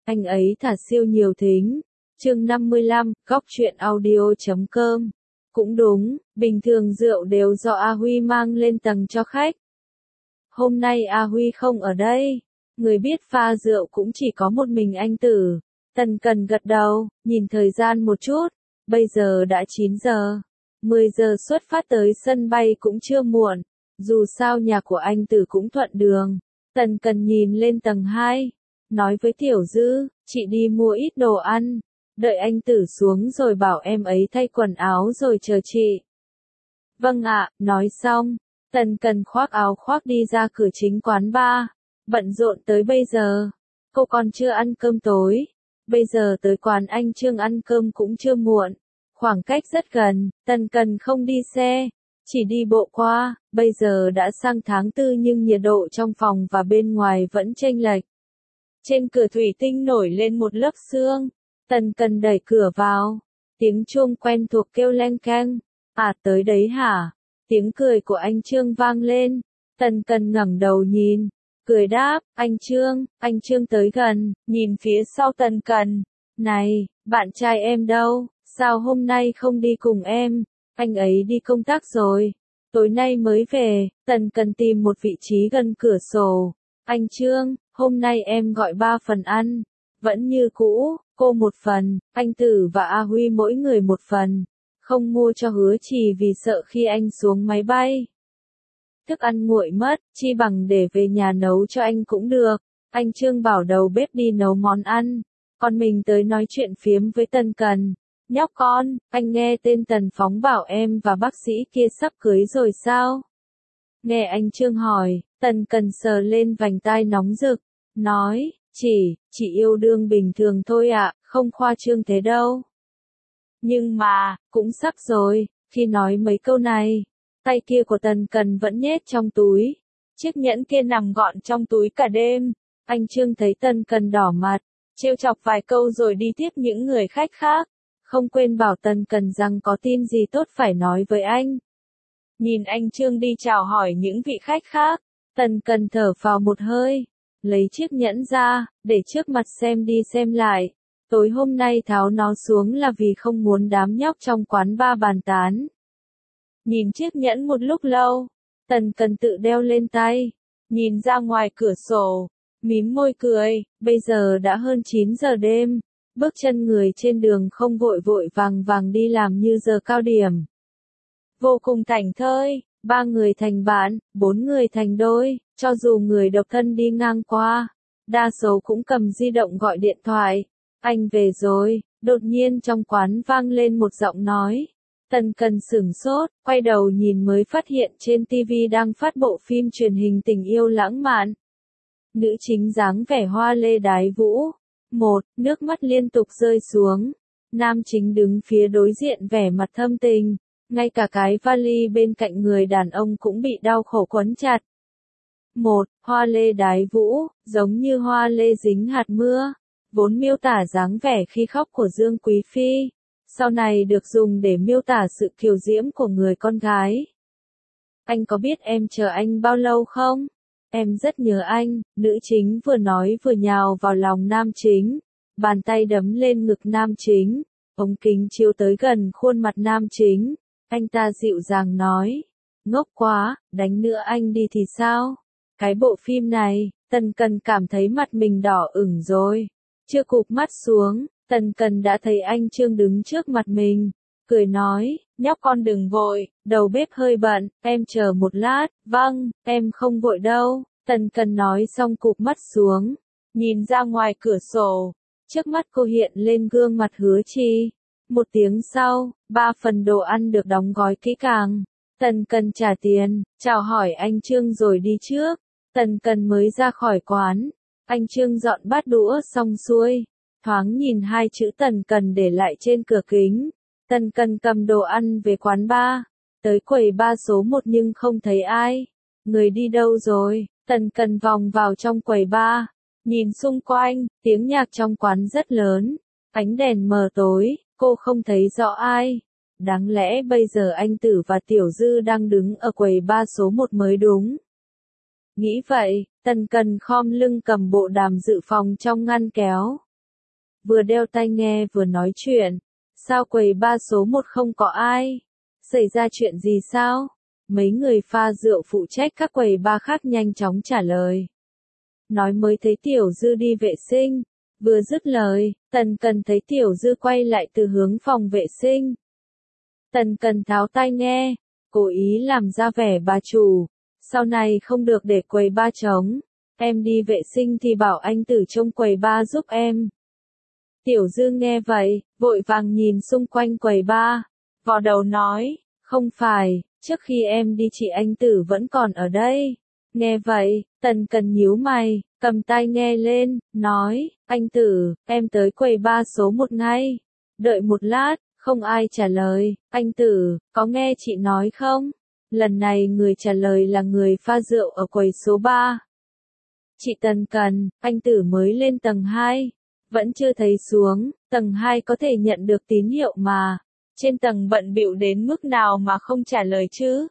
anh ấy thả siêu nhiều thính. Chương 55, góc truyện audio.com. Cũng đúng, bình thường rượu đều do A Huy mang lên tầng cho khách. Hôm nay A Huy không ở đây, người biết pha rượu cũng chỉ có một mình anh Tử. Tần Cần gật đầu, nhìn thời gian một chút, bây giờ đã 9 giờ. 10 giờ xuất phát tới sân bay cũng chưa muộn, dù sao nhà của anh Tử cũng thuận đường. Tần Cần nhìn lên tầng 2, nói với Tiểu Dư, chị đi mua ít đồ ăn, đợi anh Tử xuống rồi bảo em ấy thay quần áo rồi chờ chị. Vâng ạ, nói xong, Tần Cần khoác áo khoác đi ra cửa chính quán bar, bận rộn tới bây giờ. Cô còn chưa ăn cơm tối, bây giờ tới quán anh Trương ăn cơm cũng chưa muộn. Khoảng cách rất gần, Tần Cần không đi xe, chỉ đi bộ qua, bây giờ đã sang tháng 4 nhưng nhiệt độ trong phòng và bên ngoài vẫn chênh lệch. Trên cửa thủy tinh nổi lên một lớp sương, Tần Cần đẩy cửa vào, tiếng chuông quen thuộc kêu leng keng, à tới đấy hả? Tiếng cười của anh Trương vang lên, Tần Cần ngẩng đầu nhìn, cười đáp, anh Trương tới gần, nhìn phía sau Tần Cần, này, bạn trai em đâu? Sao hôm nay không đi cùng em? Anh ấy đi công tác rồi. Tối nay mới về. Tần Cần tìm một vị trí gần cửa sổ. Anh Trương, hôm nay em gọi 3 phần ăn. Vẫn như cũ, cô một phần, anh Tử và A Huy mỗi người một phần. Không mua cho Hứa Trì vì sợ khi anh xuống máy bay thức ăn nguội mất, chi bằng để về nhà nấu cho anh cũng được. Anh Trương bảo đầu bếp đi nấu món ăn. Còn mình tới nói chuyện phiếm với Tần Cần. Nhóc con, anh nghe tên Tần Phóng bảo em và bác sĩ kia sắp cưới rồi sao? Nghe anh Trương hỏi, Tần Cần sờ lên vành tai nóng rực, nói, chỉ yêu đương bình thường thôi ạ, không khoa trương thế đâu. Nhưng mà, cũng sắp rồi, khi nói mấy câu này, tay kia của Tần Cần vẫn nhét trong túi. Chiếc nhẫn kia nằm gọn trong túi cả đêm. Anh Trương thấy Tần Cần đỏ mặt, trêu chọc vài câu rồi đi tiếp những người khách khác. Không quên bảo Tần Cần rằng có tin gì tốt phải nói với anh. Nhìn anh Trương đi chào hỏi những vị khách khác, Tần Cần thở phào một hơi, lấy chiếc nhẫn ra, để trước mặt xem đi xem lại. Tối hôm nay tháo nó xuống là vì không muốn đám nhóc trong quán bar bàn tán. Nhìn chiếc nhẫn một lúc lâu, Tần Cần tự đeo lên tay, nhìn ra ngoài cửa sổ, mím môi cười, bây giờ đã hơn 9 giờ đêm. Bước chân người trên đường không vội vội vàng vàng đi làm như giờ cao điểm. Vô cùng thảnh thơi, 3 người thành bạn, 4 người thành đôi, cho dù người độc thân đi ngang qua, đa số cũng cầm di động gọi điện thoại. Anh về rồi, đột nhiên trong quán vang lên một giọng nói. Tần Cần sửng sốt, quay đầu nhìn mới phát hiện trên TV đang phát bộ phim truyền hình tình yêu lãng mạn. Nữ chính dáng vẻ hoa lê đái vũ. Nước mắt liên tục rơi xuống. Nam chính đứng phía đối diện vẻ mặt thâm tình. Ngay cả cái vali bên cạnh người đàn ông cũng bị đau khổ quấn chặt. Hoa lê đái vũ, giống như hoa lê dính hạt mưa. Vốn miêu tả dáng vẻ khi khóc của Dương Quý Phi. Sau này được dùng để miêu tả sự kiều diễm của người con gái. Anh có biết em chờ anh bao lâu không? Em rất nhớ anh, nữ chính vừa nói vừa nhào vào lòng nam chính, bàn tay đấm lên ngực nam chính, ống kính chiếu tới gần khuôn mặt nam chính, anh ta dịu dàng nói, ngốc quá, đánh nữa anh đi thì sao? Cái bộ phim này, Tần Cần cảm thấy mặt mình đỏ ửng rồi, chưa cụp mắt xuống, Tần Cần đã thấy anh Trương đứng trước mặt mình, cười nói, nhóc con đừng vội, đầu bếp hơi bận, em chờ một lát, vâng, em không vội đâu. Tần Cần nói xong cụp mắt xuống, nhìn ra ngoài cửa sổ, trước mắt cô hiện lên gương mặt Hứa Chi. Một tiếng sau, 3 phần đồ ăn được đóng gói kỹ càng. Tần Cần trả tiền, chào hỏi anh Trương rồi đi trước. Tần Cần mới ra khỏi quán, anh Trương dọn bát đũa xong xuôi, thoáng nhìn 2 chữ Tần Cần để lại trên cửa kính. Tần Cần cầm đồ ăn về quán bar, tới quầy bar số 1 nhưng không thấy ai. Người đi đâu rồi? Tần Cần vòng vào trong quầy bar, nhìn xung quanh, tiếng nhạc trong quán rất lớn, ánh đèn mờ tối, cô không thấy rõ ai. Đáng lẽ bây giờ anh Tử và Tiểu Dư đang đứng ở quầy bar số 1 mới đúng. Nghĩ vậy, Tần Cần khom lưng cầm bộ đàm dự phòng trong ngăn kéo. vừa đeo tai nghe vừa nói chuyện. Sao quầy ba số 1 không có ai? Xảy ra chuyện gì sao? Mấy người pha rượu phụ trách các quầy ba khác nhanh chóng trả lời. Nói mới thấy Tiểu Dư đi vệ sinh. Vừa dứt lời, Tần Cần thấy Tiểu Dư quay lại từ hướng phòng vệ sinh. Tần Cần tháo tai nghe, cố ý làm ra vẻ bà chủ. Sau này không được để quầy ba trống. Em đi vệ sinh thì bảo anh Tử trông quầy ba giúp em. Tiểu Dư nghe vậy, vội vàng nhìn xung quanh quầy ba. Vò đầu nói, không phải, trước khi em đi chị anh Tử vẫn còn ở đây. Nghe vậy, Tần Cần nhíu mày, cầm tai nghe lên, nói, anh Tử, em tới quầy ba số 1 ngay. Đợi một lát, không ai trả lời, anh Tử, có nghe chị nói không? Lần này người trả lời là người pha rượu ở quầy số 3. Chị Tần Cần, anh Tử mới lên tầng 2. Vẫn chưa thấy xuống, tầng 2 có thể nhận được tín hiệu mà. Trên tầng bận bịu đến mức nào mà không trả lời chứ?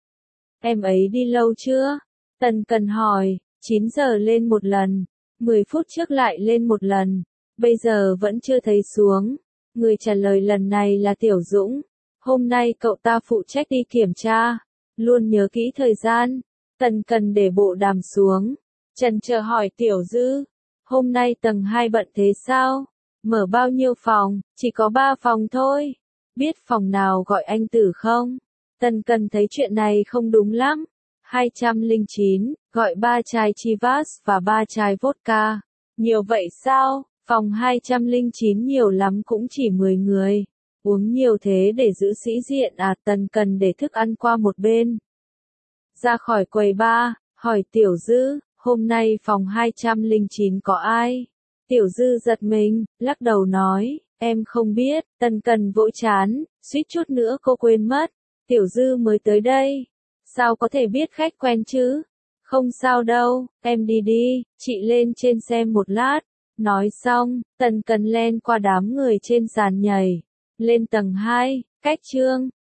Em ấy đi lâu chưa? Tần Cần hỏi, 9 giờ lên một lần, 10 phút trước lại lên một lần, bây giờ vẫn chưa thấy xuống. Người trả lời lần này là Tiểu Dũng. Hôm nay cậu ta phụ trách đi kiểm tra, luôn nhớ kỹ thời gian. Tần Cần để bộ đàm xuống, chần chờ hỏi Tiểu Dư, hôm nay tầng 2 bận thế sao? Mở bao nhiêu phòng? Chỉ có 3 phòng thôi. Biết phòng nào gọi anh Tử không? Tần Cần thấy chuyện này không đúng lắm. 209, gọi 3 chai Chivas và 3 chai vodka. Nhiều vậy sao? Phòng 209 nhiều lắm cũng chỉ 10 người. Uống nhiều thế để giữ sĩ diện à? Tần Cần để thức ăn qua một bên. Ra khỏi quầy bar, hỏi Tiểu Dư, hôm nay phòng 209 có ai? Tiểu Dư giật mình, lắc đầu nói, em không biết. Tần Cần vỗ trán, suýt chút nữa cô quên mất. Tiểu Dư mới tới đây. Sao có thể biết khách quen chứ? Không sao đâu, em đi đi, chị lên trên xem một lát. Nói xong, Tần Cần len qua đám người trên sàn nhảy. Lên tầng 2, cách Trương,